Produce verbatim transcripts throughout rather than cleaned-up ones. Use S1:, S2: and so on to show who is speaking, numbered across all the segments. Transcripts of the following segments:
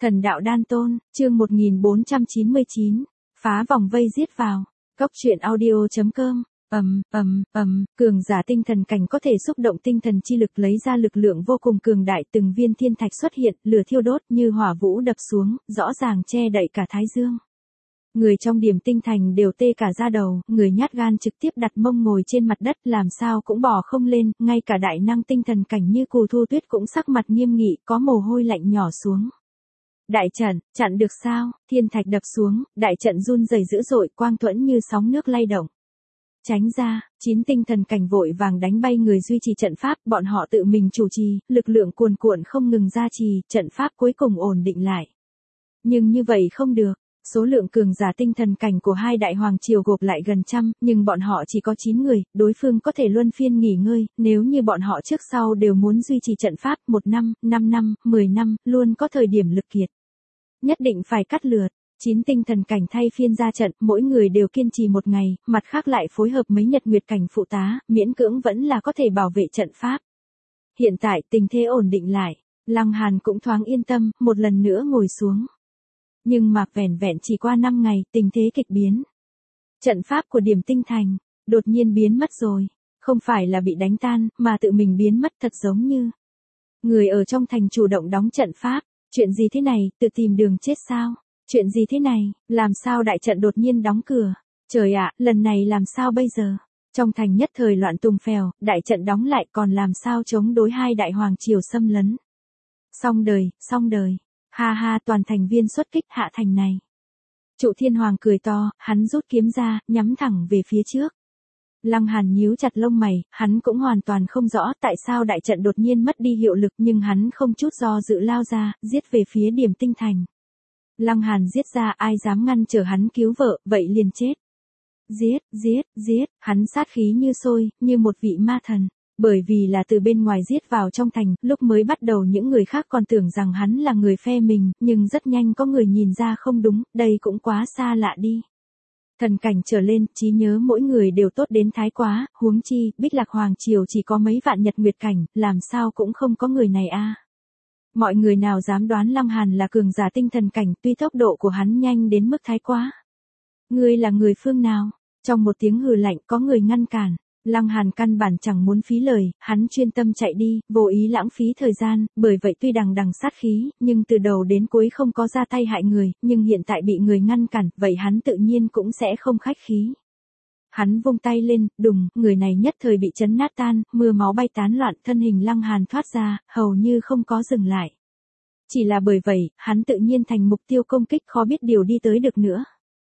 S1: Thần đạo đan tôn, chương một nghìn bốn trăm chín mươi chín, phá vòng vây giết vào. Cốc truyện audio chấm com. Ầm, ầm, ầm, cường giả tinh thần cảnh có thể xúc động tinh thần chi lực lấy ra lực lượng vô cùng cường đại, từng viên thiên thạch xuất hiện, lửa thiêu đốt như hỏa vũ đập xuống, rõ ràng che đậy cả thái dương. Người trong điểm tinh thành đều tê cả da đầu, người nhát gan trực tiếp đặt mông ngồi trên mặt đất làm sao cũng bỏ không lên, ngay cả đại năng tinh thần cảnh như Cù Thu Tuyết cũng sắc mặt nghiêm nghị, có mồ hôi lạnh nhỏ xuống. Đại trận, chặn được sao? Thiên thạch đập xuống, đại trận run rẩy dữ dội, quang thuẫn như sóng nước lay động. Tránh ra, chín tinh thần cảnh vội vàng đánh bay người duy trì trận pháp, bọn họ tự mình chủ trì, lực lượng cuồn cuộn không ngừng gia trì, trận pháp cuối cùng ổn định lại. Nhưng như vậy không được, số lượng cường giả tinh thần cảnh của hai đại hoàng triều gộp lại gần trăm, nhưng bọn họ chỉ có chín người, đối phương có thể luân phiên nghỉ ngơi, nếu như bọn họ trước sau đều muốn duy trì trận pháp một năm, năm năm, mười năm, luôn có thời điểm lực kiệt. Nhất định phải cắt lượt. Chín tinh thần cảnh thay phiên ra trận, mỗi người đều kiên trì một ngày, mặt khác lại phối hợp mấy nhật nguyệt cảnh phụ tá, miễn cưỡng vẫn là có thể bảo vệ trận pháp. Hiện tại tình thế ổn định lại, Lăng Hàn cũng thoáng yên tâm, một lần nữa ngồi xuống. Nhưng mà vẻn vẹn chỉ qua năm ngày, tình thế kịch biến. Trận pháp của điểm tinh thành, đột nhiên biến mất rồi, không phải là bị đánh tan, mà tự mình biến mất thật giống như. Người ở trong thành chủ động đóng trận pháp, chuyện gì thế này, tự tìm đường chết sao? Chuyện gì thế này, làm sao đại trận đột nhiên đóng cửa? Trời ạ, lần này làm sao bây giờ? Trong thành nhất thời loạn tùng phèo, đại trận đóng lại còn làm sao chống đối hai đại hoàng triều xâm lấn? Xong đời, xong đời. Ha ha, toàn thành viên xuất kích hạ thành này. Trụ Thiên Hoàng cười to, hắn rút kiếm ra, nhắm thẳng về phía trước. Lăng Hàn nhíu chặt lông mày, hắn cũng hoàn toàn không rõ tại sao đại trận đột nhiên mất đi hiệu lực, nhưng hắn không chút do dự lao ra, giết về phía điểm tinh thành. Lăng Hàn giết ra, ai dám ngăn trở hắn cứu vợ, vậy liền chết. Giết, giết, giết, hắn sát khí như sôi, như một vị ma thần. Bởi vì là từ bên ngoài giết vào trong thành, lúc mới bắt đầu những người khác còn tưởng rằng hắn là người phe mình, nhưng rất nhanh có người nhìn ra không đúng, đây cũng quá xa lạ đi. Thần cảnh trở lên, trí nhớ mỗi người đều tốt đến thái quá, huống chi, Bích Lạc Hoàng Triều chỉ có mấy vạn nhật nguyệt cảnh, làm sao cũng không có người này a. Mọi người nào dám đoán Lăng Hàn là cường giả tinh thần cảnh, tuy tốc độ của hắn nhanh đến mức thái quá. Ngươi là người phương nào? Trong một tiếng hừ lạnh có người ngăn cản. Lăng Hàn căn bản chẳng muốn phí lời, hắn chuyên tâm chạy đi, vô ý lãng phí thời gian, bởi vậy tuy đằng đằng sát khí, nhưng từ đầu đến cuối không có ra tay hại người, nhưng hiện tại bị người ngăn cản, vậy hắn tự nhiên cũng sẽ không khách khí. Hắn vung tay lên, đùng, người này nhất thời bị chấn nát tan, mưa máu bay tán loạn, thân hình Lăng Hàn thoát ra, hầu như không có dừng lại. Chỉ là bởi vậy, hắn tự nhiên thành mục tiêu công kích khó biết điều đi tới được nữa.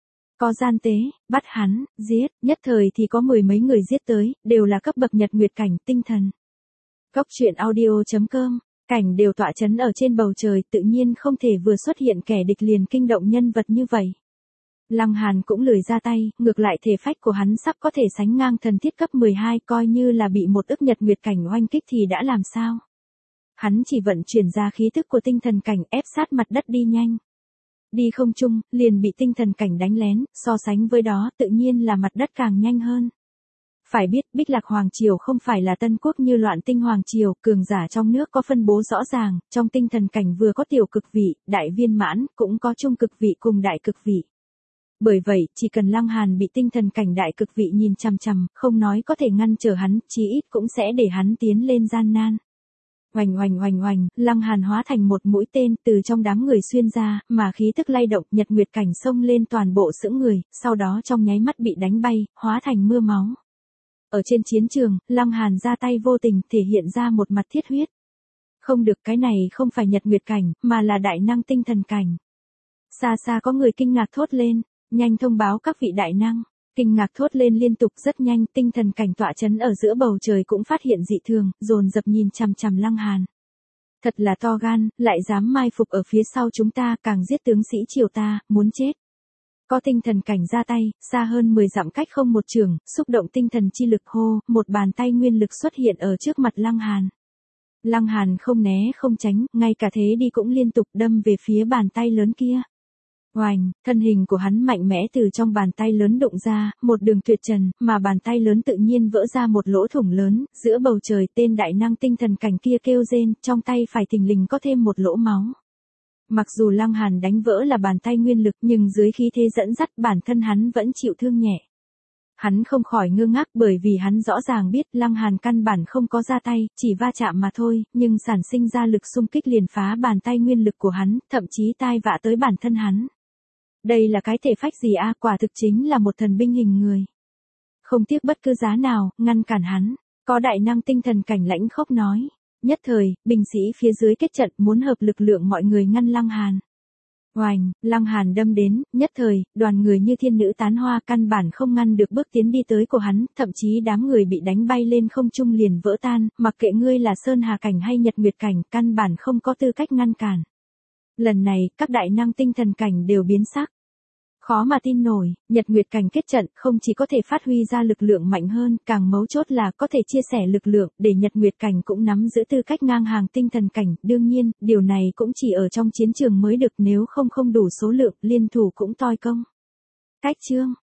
S1: Có gian tế, bắt hắn, giết, nhất thời thì có mười mấy người giết tới, đều là cấp bậc nhật nguyệt cảnh tinh thần. Cốc truyện audio chấm com, cảnh đều tọa chấn ở trên bầu trời, tự nhiên không thể vừa xuất hiện kẻ địch liền kinh động nhân vật như vậy. Lăng Hàn cũng lười ra tay, ngược lại thể phách của hắn sắp có thể sánh ngang thần thiết cấp mười hai, coi như là bị một ức nhật nguyệt cảnh oanh kích thì đã làm sao. Hắn chỉ vận chuyển ra khí thức của tinh thần cảnh ép sát mặt đất đi nhanh. Đi không chung, liền bị tinh thần cảnh đánh lén, so sánh với đó tự nhiên là mặt đất càng nhanh hơn. Phải biết Bích Lạc Hoàng Triều không phải là Tân Quốc như Loạn Tinh Hoàng Triều, cường giả trong nước có phân bố rõ ràng, trong tinh thần cảnh vừa có tiểu cực vị, đại viên mãn, cũng có trung cực vị cùng đại cực vị. Bởi vậy, chỉ cần Lăng Hàn bị tinh thần cảnh đại cực vị nhìn chằm chằm, không nói có thể ngăn trở hắn, chí ít cũng sẽ để hắn tiến lên gian nan. Oành oành oành oành, Lăng Hàn hóa thành một mũi tên từ trong đám người xuyên ra, mà khí tức lay động, nhật nguyệt cảnh xông lên toàn bộ sững người, sau đó trong nháy mắt bị đánh bay, hóa thành mưa máu. Ở trên chiến trường, Lăng Hàn ra tay vô tình, thể hiện ra một mặt thiết huyết. Không được, cái này không phải nhật nguyệt cảnh, mà là đại năng tinh thần cảnh. Xa xa có người kinh ngạc thốt lên, nhanh thông báo các vị đại năng. Kinh ngạc thốt lên liên tục, rất nhanh, tinh thần cảnh tọa chấn ở giữa bầu trời cũng phát hiện dị thường, dồn dập nhìn chằm chằm Lăng Hàn. Thật là to gan, lại dám mai phục ở phía sau chúng ta, càng giết tướng sĩ triều ta, muốn chết. Có tinh thần cảnh ra tay, xa hơn mười dặm cách không một trường, xúc động tinh thần chi lực hô, một bàn tay nguyên lực xuất hiện ở trước mặt Lăng Hàn. Lăng Hàn không né không tránh, ngay cả thế đi cũng liên tục đâm về phía bàn tay lớn kia. Oành, thân hình của hắn mạnh mẽ từ trong bàn tay lớn đụng ra, một đường tuyệt trần, mà bàn tay lớn tự nhiên vỡ ra một lỗ thủng lớn, giữa bầu trời tên đại năng tinh thần cảnh kia kêu rên, trong tay phải thình lình có thêm một lỗ máu. Mặc dù Lăng Hàn đánh vỡ là bàn tay nguyên lực nhưng dưới khí thế dẫn dắt bản thân hắn vẫn chịu thương nhẹ. Hắn không khỏi ngơ ngác bởi vì hắn rõ ràng biết Lăng Hàn căn bản không có ra tay, chỉ va chạm mà thôi, nhưng sản sinh ra lực xung kích liền phá bàn tay nguyên lực của hắn, thậm chí tai vạ tới bản thân hắn. Đây là cái thể phách gì a, quả thực chính là một thần binh hình người. Không tiếc bất cứ giá nào, ngăn cản hắn, có đại năng tinh thần cảnh lãnh khốc nói. Nhất thời, binh sĩ phía dưới kết trận muốn hợp lực lượng mọi người ngăn Lăng Hàn. Oành, Lăng Hàn đâm đến, nhất thời, đoàn người như thiên nữ tán hoa căn bản không ngăn được bước tiến đi tới của hắn, thậm chí đám người bị đánh bay lên không trung liền vỡ tan, mặc kệ ngươi là Sơn Hà cảnh hay Nhật Nguyệt cảnh, căn bản không có tư cách ngăn cản. Lần này, các đại năng tinh thần cảnh đều biến sắc. Khó mà tin nổi, Nhật Nguyệt cảnh kết trận không chỉ có thể phát huy ra lực lượng mạnh hơn, càng mấu chốt là có thể chia sẻ lực lượng, để Nhật Nguyệt cảnh cũng nắm giữ tư cách ngang hàng tinh thần cảnh, đương nhiên, điều này cũng chỉ ở trong chiến trường mới được, nếu không không đủ số lượng, liên thủ cũng toi công. Cách chương